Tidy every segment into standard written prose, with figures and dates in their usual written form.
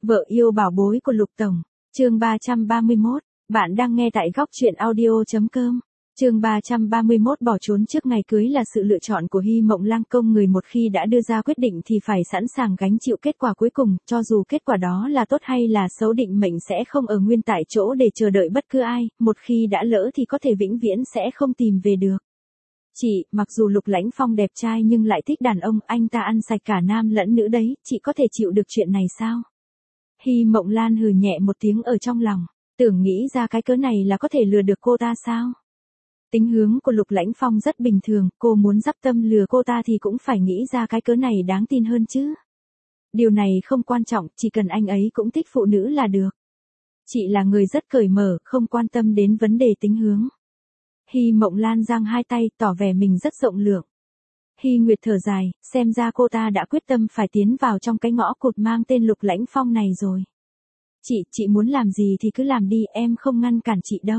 Vợ yêu bảo bối của Lục Tổng, chương 331, bạn đang nghe tại góc truyện audio.com. Chương 331 bỏ trốn trước ngày cưới là sự lựa chọn của Hy Mộng Lang Công, người một khi đã đưa ra quyết định thì phải sẵn sàng gánh chịu kết quả cuối cùng, cho dù kết quả đó là tốt hay là xấu, định mệnh sẽ không ở nguyên tại chỗ để chờ đợi bất cứ ai, một khi đã lỡ thì có thể vĩnh viễn sẽ không tìm về được. Chị, mặc dù Lục Lãnh Phong đẹp trai nhưng lại thích đàn ông, anh ta ăn sạch cả nam lẫn nữ đấy, chị có thể chịu được chuyện này sao? Hy Mộng Lan hừ nhẹ một tiếng ở trong lòng, tưởng nghĩ ra cái cớ này là có thể lừa được cô ta sao? Tính hướng của Lục Lãnh Phong rất bình thường, cô muốn dắp tâm lừa cô ta thì cũng phải nghĩ ra cái cớ này đáng tin hơn chứ. Điều này không quan trọng, chỉ cần anh ấy cũng thích phụ nữ là được. Chị là người rất cởi mở, không quan tâm đến vấn đề tính hướng. Hy Mộng Lan giang hai tay, tỏ vẻ mình rất rộng lượng. Hy Nguyệt thở dài, xem ra cô ta đã quyết tâm phải tiến vào trong cái ngõ cụt mang tên Lục Lãnh Phong này rồi. Chị muốn làm gì thì cứ làm đi, em không ngăn cản chị đâu.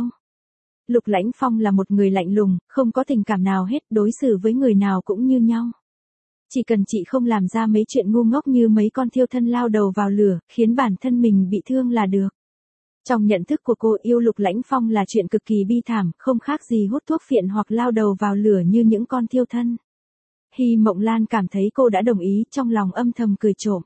Lục Lãnh Phong là một người lạnh lùng, không có tình cảm nào hết, đối xử với người nào cũng như nhau. Chỉ cần chị không làm ra mấy chuyện ngu ngốc như mấy con thiêu thân lao đầu vào lửa, khiến bản thân mình bị thương là được. Trong nhận thức của cô, yêu Lục Lãnh Phong là chuyện cực kỳ bi thảm, không khác gì hút thuốc phiện hoặc lao đầu vào lửa như những con thiêu thân. Hy Mộng Lan cảm thấy cô đã đồng ý, trong lòng âm thầm cười trộm.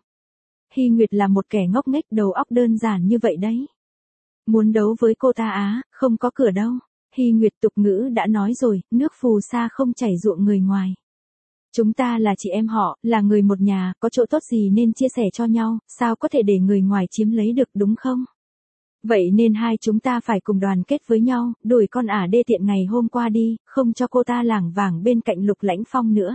Hy Nguyệt là một kẻ ngốc nghếch, đầu óc đơn giản như vậy đấy. Muốn đấu với cô ta á, không có cửa đâu. Hy Nguyệt, tục ngữ đã nói rồi, nước phù sa không chảy ruộng người ngoài. Chúng ta là chị em họ, là người một nhà, có chỗ tốt gì nên chia sẻ cho nhau, sao có thể để người ngoài chiếm lấy được, đúng không? Vậy nên hai chúng ta phải cùng đoàn kết với nhau, đuổi con ả đê tiện ngày hôm qua đi, không cho cô ta lảng vảng bên cạnh Lục Lãnh Phong nữa.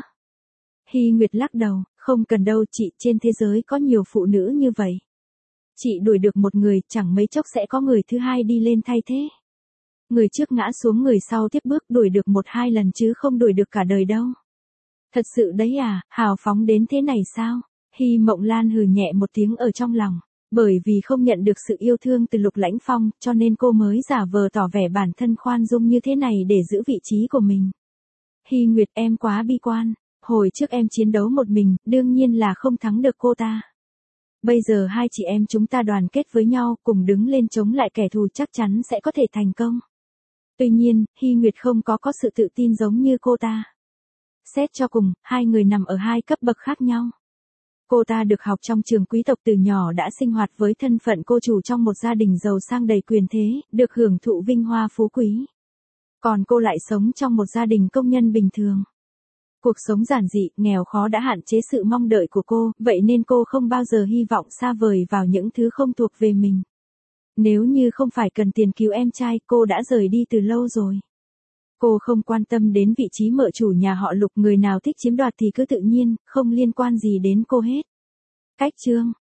Hy Nguyệt lắc đầu, không cần đâu chị, trên thế giới có nhiều phụ nữ như vậy. Chị đuổi được một người, chẳng mấy chốc sẽ có người thứ hai đi lên thay thế. Người trước ngã xuống người sau tiếp bước, đuổi được một hai lần chứ không đuổi được cả đời đâu. Thật sự đấy à, hào phóng đến thế này sao? Hy Mộng Lan hừ nhẹ một tiếng ở trong lòng. Bởi vì không nhận được sự yêu thương từ Lục Lãnh Phong, cho nên cô mới giả vờ tỏ vẻ bản thân khoan dung như thế này để giữ vị trí của mình. Hy Nguyệt, em quá bi quan. Hồi trước em chiến đấu một mình, đương nhiên là không thắng được cô ta. Bây giờ hai chị em chúng ta đoàn kết với nhau, cùng đứng lên chống lại kẻ thù, chắc chắn sẽ có thể thành công. Tuy nhiên, Hy Nguyệt không có sự tự tin giống như cô ta. Xét cho cùng, hai người nằm ở hai cấp bậc khác nhau. Cô ta được học trong trường quý tộc, từ nhỏ đã sinh hoạt với thân phận cô chủ trong một gia đình giàu sang đầy quyền thế, được hưởng thụ vinh hoa phú quý. Còn cô lại sống trong một gia đình công nhân bình thường. Cuộc sống giản dị, nghèo khó đã hạn chế sự mong đợi của cô, vậy nên cô không bao giờ hy vọng xa vời vào những thứ không thuộc về mình. Nếu như không phải cần tiền cứu em trai, cô đã rời đi từ lâu rồi. Cô không quan tâm đến vị trí mợ chủ nhà họ Lục, người nào thích chiếm đoạt thì cứ tự nhiên, không liên quan gì đến cô hết. Cách chương